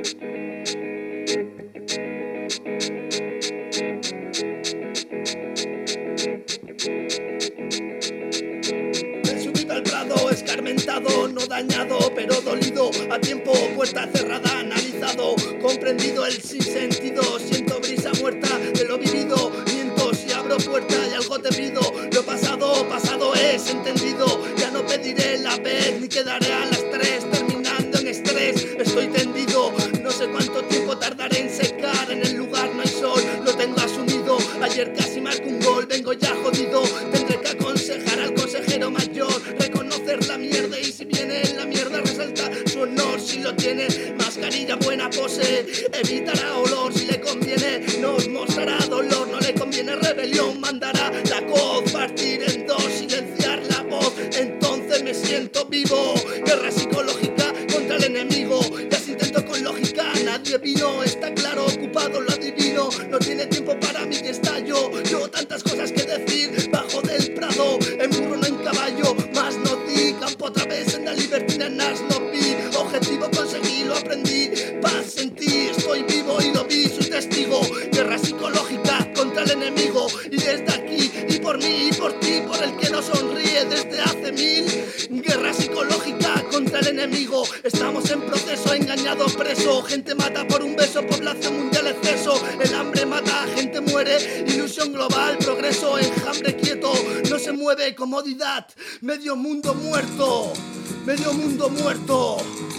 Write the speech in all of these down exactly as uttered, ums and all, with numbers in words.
Subido al prado, escarmentado, no dañado, pero dolido, a tiempo, puerta cerrada, analizado, comprendido el sinsentido, siento brisa muerta de lo vivido, miento si abro puerta y algo te pido, lo pasado, pasado es entendido, ya no pediré la vez, ni quedaré a las tres, terminando en estrés, estoy tendido, no sé cuánto tiempo tardaré en secar, en el lugar no hay sol, lo tengo asumido, ayer casi marco un gol, vengo ya jodido, tendré que aconsejar al consejero mayor, reconocer la mierda y si viene en la mierda resalta su honor si lo tiene, mascarilla buena pose, evitará olor si le conviene, nos mostrará dolor, no le conviene rebelión, mandará la coz, partir en dos, silenciar la voz, entonces me siento vivo, guerra psicológica contra el enemigo, ya se intento con lógica, nadie vino, está claro, ocupado lo adivino, no tiene tiempo para mí que estallo, yo tantas cosas que decir, bajo del prado, en burro no en caballo, más no di, campo otra vez en la libertina, nas no vi, objetivo conseguí, lo aprendí, paz sentí, estoy vivo y lo vi, soy testigo, guerra psicológica contra el enemigo, y desde aquí, y por mí, y por ti, por el que no sonríe desde hace mil, guerra psicológica contra el enemigo, estamos en proceso, engañado, preso, gente mata por un beso, población mundial exceso, el hambre mata, gente muere, ilusión global, progreso, enjambre quieto, no se mueve, comodidad, medio mundo muerto, medio mundo muerto,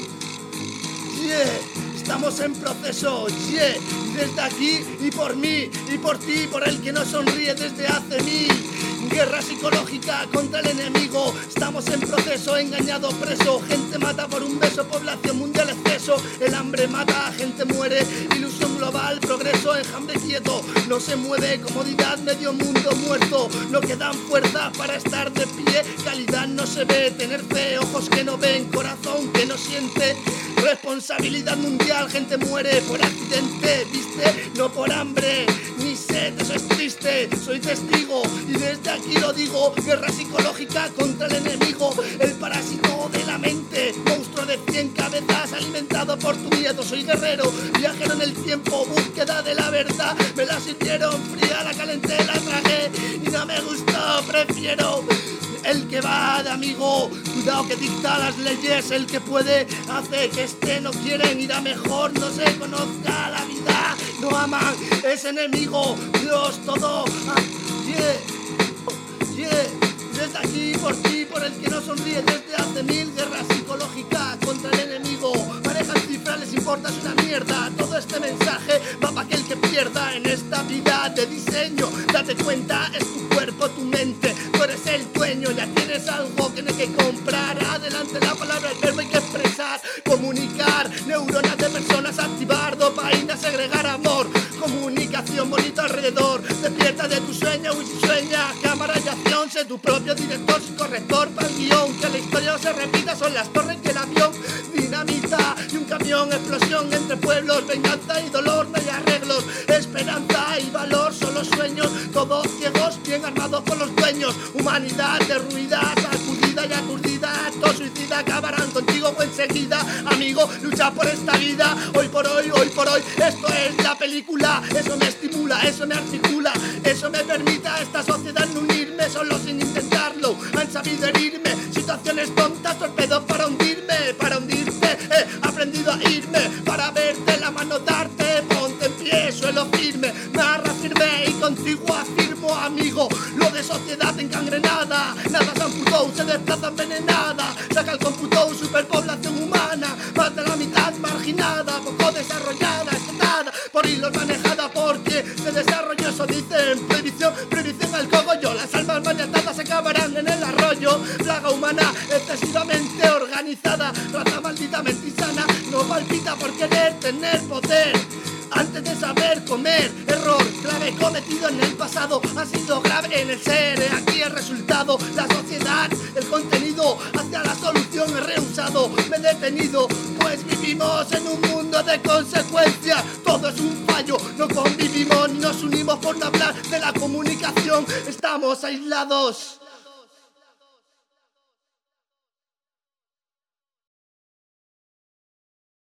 yeah. Estamos en proceso, yeah, desde aquí y por mí, y por ti, por el que no sonríe desde hace mil. Guerra psicológica contra el enemigo, estamos en proceso, engañado, preso, gente mata por un beso, población mundial exceso, el hambre mata, gente muere, ilusión global, progreso, enjambre quieto, no se mueve, comodidad, medio mundo muerto, no quedan fuerzas para estar de pie, calidad no se ve, tener fe, ojos que no ven, corazón que no siente, responsabilidad mundial, gente muere por accidente, viste, no por hambre, ni sed, eso es triste, soy testigo y desde aquí lo digo, guerra psicológica contra el enemigo, el parásito de la mente, monstruo de cien cabezas alimentado por tu miedo, soy guerrero, viajero en el tiempo, búsqueda de la verdad, me la sirvieron fría, la calenté, la tragué y no me gustó, prefiero el que va de amigo, cuidado que dicta las leyes, el que puede hace que este no quieren ir a mejor, no se conozca la vida, no aman, es enemigo, Dios todo, ah, yeah, yeah, desde aquí por ti, por el que no sonríe desde hace mil, guerra psicológica contra el enemigo, manejan cifras, les importa, es una mierda, todo este mensaje va para aquel que pierda en esta vida de diseño, date cuenta, es tu cuerpo, tu mente, tú eres el dueño, ya tienes algo que no hay que comprar, adelante la palabra, el verbo hay que expresar, comunicar, neuronas de personas, activar, dopamina, segregar amor, comunicación bonita alrededor, despierta de tu sueño y sueña, cámara y acción, sé tu propio director, sin corrector, para el guión, que la historia se repita, son las torres y el avión, dinamita y un camión, explosión entre pueblos, venganza y dolor, no hay arreglos, esperanza y valor, solo sueños, todos ciegos, bien armados por los dueños, humanidad derruida, sacudida y aturdida, actos suicida, acabarán contigo o enseguida, amigo, lucha por esta vida, hoy por hoy, hoy por hoy, esto es la película, eso me estimula, eso me articula, eso me permite a esta sociedad no unirme, solo sin intentarlo, han sabido herirme, situaciones tontas, torpedos para hundirme, para hundirte, he aprendido a irme, para verte la mano darte, ponte en pie, suelo firme, me arra firme y contigo afirmo, amigo, lo de sociedad encangrenada, nada se amputó, se desplaza envenenada, saca el computó, superpoblación humana, más de la mitad marginada, poco desarrollada, estatada, por hilos manejada, porque se desarrolló, eso dicen, prohibición, prohibición al cogollo, las almas maniatadas acabarán en el arroyo, plaga humana excesivamente organizada, raza malditamente insana, no palpita por querer tener poder, antes de saber comer, error grave cometido en el pasado, ha sido grave en el ser, he aquí el resultado, la sociedad, el contenido, hacia la solución he rehusado, me he detenido, pues vivimos en un mundo de consecuencias, todo es un fallo, no convivimos ni nos unimos por no hablar de la comunicación, estamos aislados.